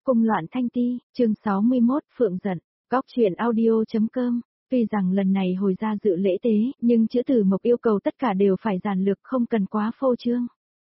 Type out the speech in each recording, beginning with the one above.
Cung loạn thanh ti, chương 61, Phượng giận, góc chuyện audio.com. Tuy rằng lần này hồi ra dự lễ tế, nhưng chữ Tử Mộc yêu cầu tất cả đều phải giản lược, không cần quá phô trương.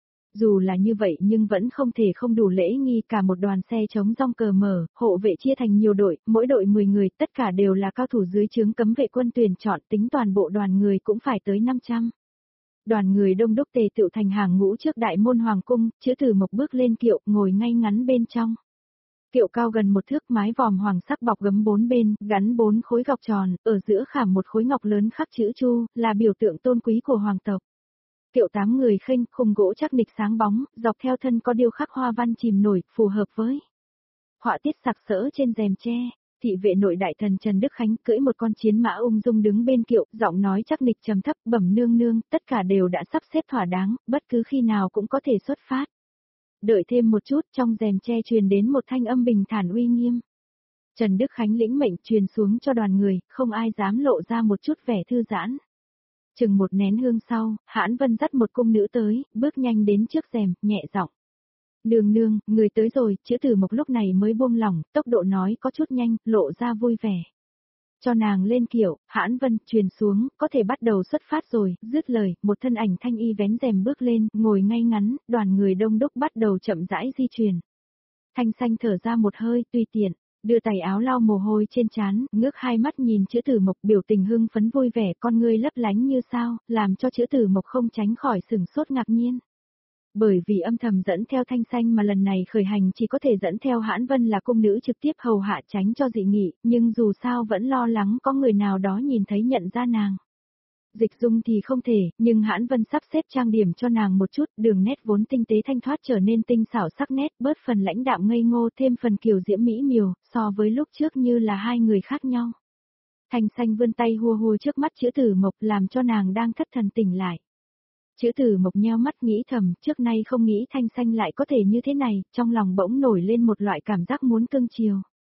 Dù là như vậy nhưng vẫn không thể không đủ lễ nghi, cả một đoàn xe chống rong cờ mở, hộ vệ chia thành nhiều đội, mỗi đội 10 người, tất cả đều là cao thủ dưới trướng cấm vệ quân tuyển chọn, tính toàn bộ đoàn người cũng phải tới 500. Đoàn người đông đúc tề tựu thành hàng ngũ trước đại môn hoàng cung, chữ Tử Mộc bước lên kiệu, ngồi ngay ngắn bên trong. Kiệu cao gần 1 thước, mái vòm hoàng sắc bọc gấm 4 bên, gắn 4 khối ngọc tròn, ở giữa khảm một khối ngọc lớn khắc chữ Chu, là biểu tượng tôn quý của hoàng tộc. Kiệu 8 người khênh, khung gỗ chắc nịch sáng bóng, dọc theo thân có điêu khắc hoa văn chìm nổi, phù hợp với họa tiết sặc sỡ trên rèm tre. Thị vệ nội đại thần Trần Đức Khánh cưỡi một con chiến mã ung dung đứng bên kiệu, giọng nói chắc nịch trầm thấp, bẩm nương nương, tất cả đều đã sắp xếp thỏa đáng, bất cứ khi nào cũng có thể xuất phát. Đợi thêm một chút, trong rèm tre truyền đến một thanh âm bình thản uy nghiêm. Trần Đức Khánh lĩnh mệnh truyền xuống cho đoàn người, không ai dám lộ ra một chút vẻ thư giãn. Chừng một nén hương sau, Hãn Vân dắt một cung nữ tới, bước nhanh đến trước rèm, nhẹ giọng. Nương nương, người tới rồi, chữ Tử Mộc lúc này mới buông lỏng, tốc độ nói có chút nhanh, lộ ra vui vẻ. Cho nàng lên kiệu, Hãn Vân truyền xuống, có thể bắt đầu xuất phát rồi, dứt lời, một thân ảnh thanh y vén rèm bước lên, ngồi ngay ngắn, đoàn người đông đúc bắt đầu chậm rãi di chuyển. Thanh Xanh thở ra một hơi, tùy tiện, đưa tay áo lau mồ hôi trên trán, ngước hai mắt nhìn chữ Tử Mộc, biểu tình hưng phấn vui vẻ, con ngươi lấp lánh như sao, làm cho chữ Tử Mộc không tránh khỏi sửng sốt ngạc nhiên. Bởi vì âm thầm dẫn theo Thanh Xanh mà lần này khởi hành chỉ có thể dẫn theo Hãn Vân là cung nữ trực tiếp hầu hạ tránh cho dị nghị, nhưng dù sao vẫn lo lắng có người nào đó nhìn thấy nhận ra nàng. Dịch Dung thì không thể, nhưng Hãn Vân sắp xếp trang điểm cho nàng một chút, đường nét vốn tinh tế thanh thoát trở nên tinh xảo sắc nét, bớt phần lãnh đạm ngây ngô, thêm phần kiều diễm mỹ miều, so với lúc trước như là hai người khác nhau. Thanh Xanh vươn tay hùa hùa trước mắt chữ Tử Mộc, làm cho nàng đang thất thần tỉnh lại. Chữ Tử Mộc nheo mắt nghĩ thầm, trước nay không nghĩ Thanh Xanh lại có thể như thế này, trong lòng bỗng nổi lên một loại cảm giác muốn cưng chiều.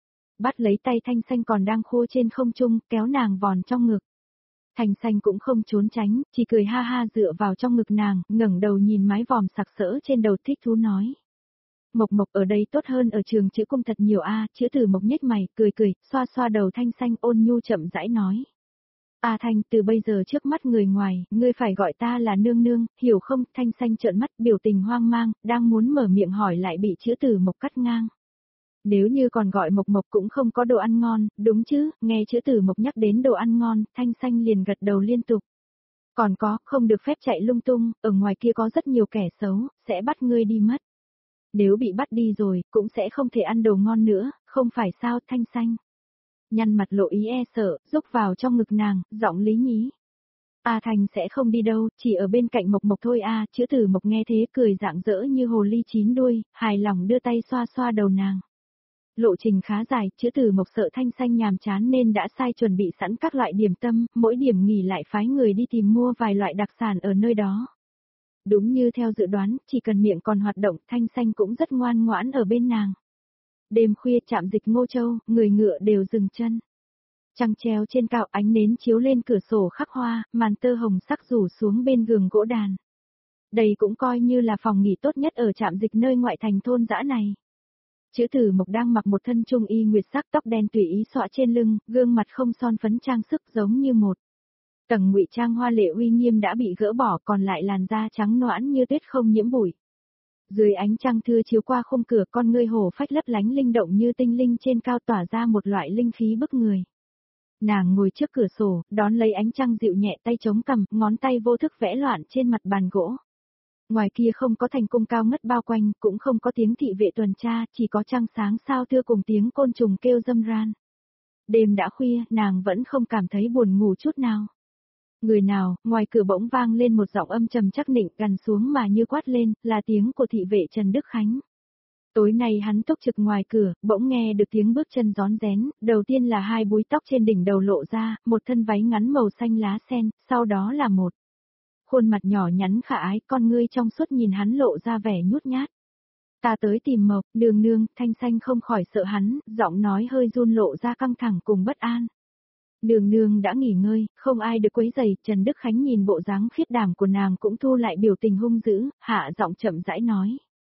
Bắt lấy tay Thanh Xanh còn đang khô trên không trung, kéo nàng vòn trong ngực. Thanh Xanh cũng không trốn tránh, chỉ cười ha ha dựa vào trong ngực nàng, ngẩng đầu nhìn mái vòm sặc sỡ trên đầu thích thú nói. Mộc Mộc ở đây tốt hơn ở trường chữ cung thật nhiều a. Chữ Tử Mộc nhếch mày, cười cười, xoa xoa đầu Thanh Xanh ôn nhu chậm rãi nói. Thanh, từ bây giờ trước mắt người ngoài, ngươi phải gọi ta là nương nương, hiểu không? Thanh Xanh trợn mắt, biểu tình hoang mang, đang muốn mở miệng hỏi lại bị chữ Tử Mộc cắt ngang. Nếu như còn gọi Mộc Mộc cũng không có đồ ăn ngon, đúng chứ? Nghe chữ Tử Mộc nhắc đến đồ ăn ngon, Thanh Xanh liền gật đầu liên tục. Còn có, không được phép chạy lung tung, ở ngoài kia có rất nhiều kẻ xấu, sẽ bắt ngươi đi mất. Nếu bị bắt đi rồi, cũng sẽ không thể ăn đồ ngon nữa, không phải sao? Thanh Xanh nhăn mặt lộ ý e sợ, rúc vào trong ngực nàng, giọng lý nhí. Thành sẽ không đi đâu, chỉ ở bên cạnh Mộc Mộc thôi chữ Tử Mộc nghe thế cười rạng rỡ như hồ ly chín đuôi, hài lòng đưa tay xoa xoa đầu nàng. Lộ trình khá dài, chữ Tử Mộc sợ Thanh Xanh nhàm chán nên đã sai chuẩn bị sẵn các loại điểm tâm, mỗi điểm nghỉ lại phái người đi tìm mua vài loại đặc sản ở nơi đó. Đúng như theo dự đoán, chỉ cần miệng còn hoạt động, Thanh Xanh cũng rất ngoan ngoãn ở bên nàng. Đêm khuya trạm dịch Ngô Châu, người ngựa đều dừng chân. Trăng treo trên cao, ánh nến chiếu lên cửa sổ khắc hoa, màn tơ hồng sắc rủ xuống bên giường gỗ đàn. Đây cũng coi như là phòng nghỉ tốt nhất ở trạm dịch nơi ngoại thành thôn dã này. Chữ Tử Mộc đang mặc một thân trung y nguyệt sắc, tóc đen tùy ý xõa trên lưng, gương mặt không son phấn trang sức giống như một tầng ngụy trang hoa lệ uy nghiêm đã bị gỡ bỏ, còn lại làn da trắng nõn như tuyết không nhiễm bụi. Dưới ánh trăng thưa chiếu qua khung cửa, con ngươi hổ phách lấp lánh linh động như tinh linh trên cao tỏa ra một loại linh khí bức người. Nàng ngồi trước cửa sổ, đón lấy ánh trăng dịu nhẹ, tay chống cằm, ngón tay vô thức vẽ loạn trên mặt bàn gỗ. Ngoài kia không có thành cung cao ngất bao quanh, cũng không có tiếng thị vệ tuần tra, chỉ có trăng sáng sao thưa cùng tiếng côn trùng kêu râm ran. Đêm đã khuya, nàng vẫn không cảm thấy buồn ngủ chút nào. Người nào? Ngoài cửa bỗng vang lên một giọng âm trầm chắc nịnh, gằn xuống mà như quát lên, là tiếng của thị vệ Trần Đức Khánh. Tối nay hắn túc trực ngoài cửa, bỗng nghe được tiếng bước chân rón rén, đầu tiên là hai búi tóc trên đỉnh đầu lộ ra, một thân váy ngắn màu xanh lá sen, sau đó là một khuôn mặt nhỏ nhắn khả ái, con ngươi trong suốt nhìn hắn lộ ra vẻ nhút nhát. Ta tới tìm Mộc, nương nương. Thanh Xanh không khỏi sợ hắn, giọng nói hơi run lộ ra căng thẳng cùng bất an. Nương nương đã nghỉ ngơi, không ai được quấy rầy. Trần Đức Khánh nhìn bộ dáng khiết đảm của nàng cũng thu lại biểu tình hung dữ, hạ giọng chậm rãi nói.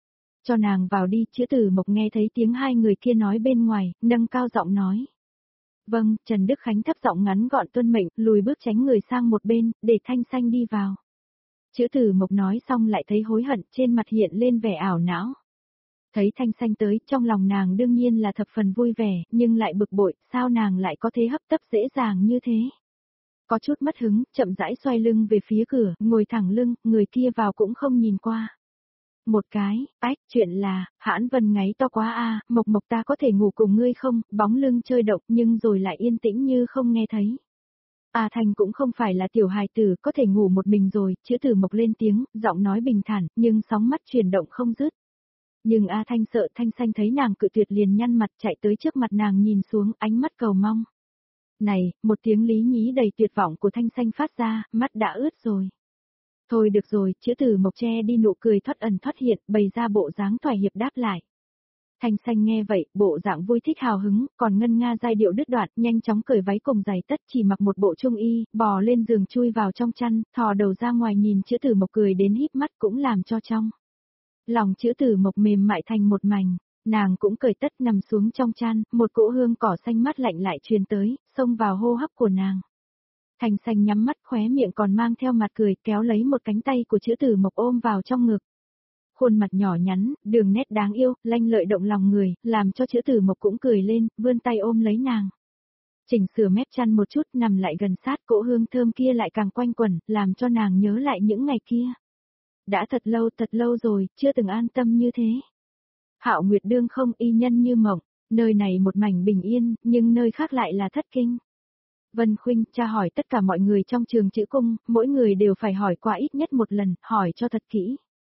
Cho nàng vào đi, Chữ Tử Mộc nghe thấy tiếng hai người kia nói bên ngoài, nâng cao giọng nói. Vâng, Trần Đức Khánh thấp giọng ngắn gọn tuân mệnh, lùi bước tránh người sang một bên, để Thanh Xanh đi vào. Chữ Tử Mộc nói xong lại thấy hối hận, trên mặt hiện lên vẻ ảo não. Thấy Thanh Xanh tới, trong lòng nàng đương nhiên là thập phần vui vẻ, nhưng lại bực bội, sao nàng lại có thể hấp tấp dễ dàng như thế. Có chút mất hứng, chậm rãi xoay lưng về phía cửa, ngồi thẳng lưng, người kia vào cũng không nhìn qua. Một cái, chuyện là, Hãn Vân ngáy to quá a, Mộc Mộc ta có thể ngủ cùng ngươi không, bóng lưng chơi động nhưng rồi lại yên tĩnh như không nghe thấy. A Thanh cũng không phải là tiểu hài tử, có thể ngủ một mình rồi, Chữ Tử Mộc lên tiếng, giọng nói bình thản, nhưng sóng mắt chuyển động không dứt. Nhưng A Thanh sợ Thanh Xanh thấy nàng cự tuyệt liền nhăn mặt chạy tới trước mặt nàng nhìn xuống, ánh mắt cầu mong. Này, một tiếng lý nhí đầy tuyệt vọng của Thanh Xanh phát ra, mắt đã ướt rồi. Thôi được rồi, Chữ Tử Mộc che đi nụ cười thoát ẩn thoát hiện, bày ra bộ dáng thỏa hiệp đáp lại. Thanh Xanh nghe vậy, bộ dạng vui thích hào hứng, còn ngân nga giai điệu đứt đoạn, nhanh chóng cởi váy cùng giày tất chỉ mặc một bộ trung y, bò lên giường chui vào trong chăn, thò đầu ra ngoài nhìn Chữ Tử Mộc cười đến híp mắt cũng làm cho trong lòng Chữ Tử Mộc mềm mại thành một mảnh, nàng cũng cởi tất nằm xuống trong chăn, một cỗ hương cỏ xanh mát lạnh lại truyền tới, xông vào hô hấp của nàng. Thanh Xanh nhắm mắt khóe miệng còn mang theo mặt cười kéo lấy một cánh tay của Chữ Tử Mộc ôm vào trong ngực. Khuôn mặt nhỏ nhắn, đường nét đáng yêu, lanh lợi động lòng người, làm cho Chữ Tử Mộc cũng cười lên, vươn tay ôm lấy nàng. Chỉnh sửa mép chăn một chút nằm lại gần sát cỗ hương thơm kia lại càng quanh quẩn, làm cho nàng nhớ lại những ngày kia. Đã thật lâu rồi, chưa từng an tâm như thế. Hạo Nguyệt đương không y nhân như mộng, nơi này một mảnh bình yên, nhưng nơi khác lại là thất kinh. Vân Khuynh tra hỏi tất cả mọi người trong trường Chữ Cung, mỗi người đều phải hỏi qua ít nhất một lần, hỏi cho thật kỹ.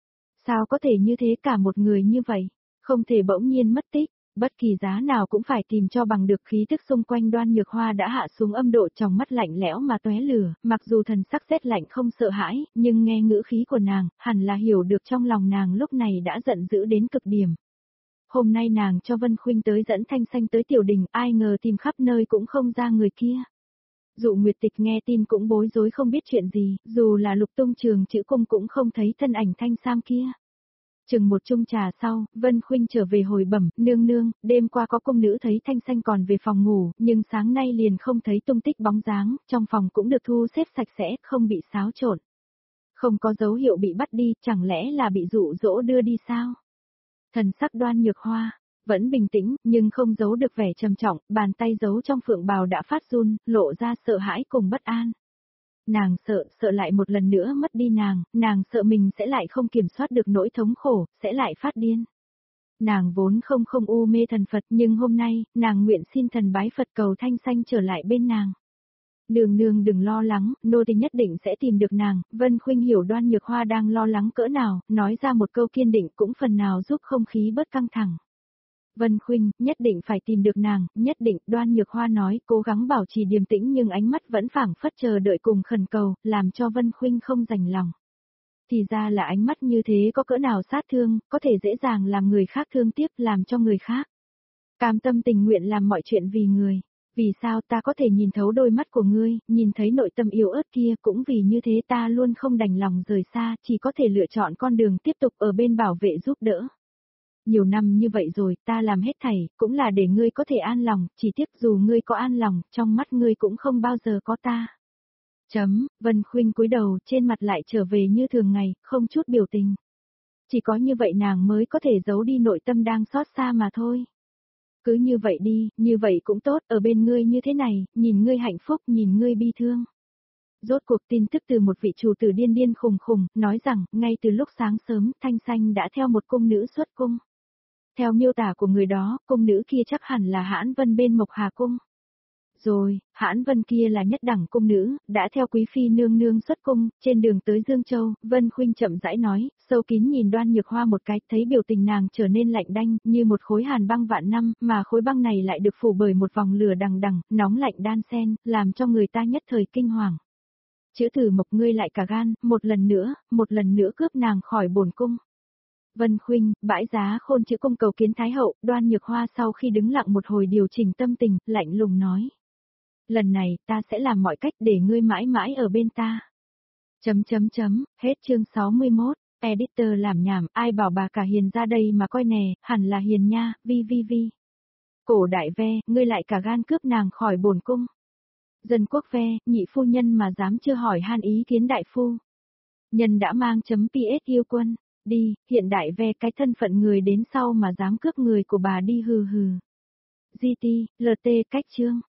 Sao có thể như thế cả một người như vậy, không thể bỗng nhiên mất tích, bất kỳ giá nào cũng phải tìm cho bằng được khí tức xung quanh Đoan Nhược Hoa đã hạ xuống âm độ trong mắt lạnh lẽo mà tóe lửa, mặc dù thần sắc rét lạnh không sợ hãi, nhưng nghe ngữ khí của nàng, hẳn là hiểu được trong lòng nàng lúc này đã giận dữ đến cực điểm. Hôm nay nàng cho Vân Khuynh tới dẫn Thanh Xanh tới tiểu đình, ai ngờ tìm khắp nơi cũng không ra người kia. Dụ Nguyệt Tịch nghe tin cũng bối rối không biết chuyện gì, dù là Lục Tung trường Chữ Cung cũng không thấy thân ảnh Thanh Sam kia. Chừng một chung trà sau, Vân Khuynh trở về hồi bẩm, nương nương, đêm qua có cung nữ thấy Thanh Xanh còn về phòng ngủ, nhưng sáng nay liền không thấy tung tích bóng dáng, trong phòng cũng được thu xếp sạch sẽ, không bị xáo trộn. Không có dấu hiệu bị bắt đi, chẳng lẽ là bị dụ dỗ đưa đi sao? Thần sắc Đoan Nhược Hoa vẫn bình tĩnh, nhưng không giấu được vẻ trầm trọng, bàn tay giấu trong phượng bào đã phát run, lộ ra sợ hãi cùng bất an. Nàng sợ lại một lần nữa mất đi nàng sợ mình sẽ lại không kiểm soát được nỗi thống khổ, sẽ lại phát điên. Nàng vốn không u mê thần Phật nhưng hôm nay, nàng nguyện xin thần bái Phật cầu Thanh Xanh trở lại bên nàng. Nương nương đừng lo lắng, nô tỳ nhất định sẽ tìm được nàng, Vân Khuynh hiểu Đoan Nhược Hoa đang lo lắng cỡ nào, nói ra một câu kiên định cũng phần nào giúp không khí bớt căng thẳng. Vân Khuynh, nhất định phải tìm được nàng, nhất định, Đoan Nhược Hoa nói, cố gắng bảo trì điềm tĩnh nhưng ánh mắt vẫn phảng phất chờ đợi cùng khẩn cầu, làm cho Vân Khuynh không rành lòng. Thì ra là ánh mắt như thế có cỡ nào sát thương, có thể dễ dàng làm người khác thương tiếc, làm cho người khác cam tâm tình nguyện làm mọi chuyện vì người. Vì sao ta có thể nhìn thấu đôi mắt của ngươi, nhìn thấy nội tâm yếu ớt kia, cũng vì như thế ta luôn không đành lòng rời xa, chỉ có thể lựa chọn con đường tiếp tục ở bên bảo vệ giúp đỡ. Nhiều năm như vậy rồi, ta làm hết thảy, cũng là để ngươi có thể an lòng, chỉ tiếc dù ngươi có an lòng, trong mắt ngươi cũng không bao giờ có ta. Vân Khuynh cúi đầu, trên mặt lại trở về như thường ngày, không chút biểu tình. Chỉ có như vậy nàng mới có thể giấu đi nội tâm đang xót xa mà thôi. Cứ như vậy đi, như vậy cũng tốt, ở bên ngươi như thế này, nhìn ngươi hạnh phúc, nhìn ngươi bi thương. Rốt cuộc tin tức từ một vị chủ tử điên khùng, nói rằng, ngay từ lúc sáng sớm, Thanh Xanh đã theo một cung nữ xuất cung. Theo miêu tả của người đó, cung nữ kia chắc hẳn là Hãn Vân bên Mộc Hà Cung. Rồi, Hãn Vân kia là nhất đẳng cung nữ, đã theo quý phi nương nương xuất cung, trên đường tới Dương Châu, Vân Khuynh chậm rãi nói, sâu kín nhìn Đoan Nhược Hoa một cái, thấy biểu tình nàng trở nên lạnh đanh, như một khối hàn băng vạn năm, mà khối băng này lại được phủ bởi một vòng lửa đằng đằng, nóng lạnh đan xen, làm cho người ta nhất thời kinh hoàng. Chữ Tử Mộc ngươi lại cả gan, một lần nữa cướp nàng khỏi bổn cung. Vân Khuynh, bãi giá Khôn Chữ Cung cầu kiến Thái Hậu, Đoan Nhược Hoa sau khi đứng lặng một hồi điều chỉnh tâm tình, lạnh lùng nói. Lần này, ta sẽ làm mọi cách để ngươi mãi mãi ở bên ta. Hết chương 61. Editor làm nhảm, ai bảo bà cả hiền ra đây mà coi nè, hẳn là hiền nha, vi. Cổ đại ve, ngươi lại cả gan cướp nàng khỏi bổn cung. Dân quốc ve, nhị phu nhân mà dám chưa hỏi han ý kiến đại phu. Nhân đã mang chấm PS yêu quân, đi, hiện đại ve cái thân phận người đến sau mà dám cướp người của bà đi hừ. GT, LT cách chương.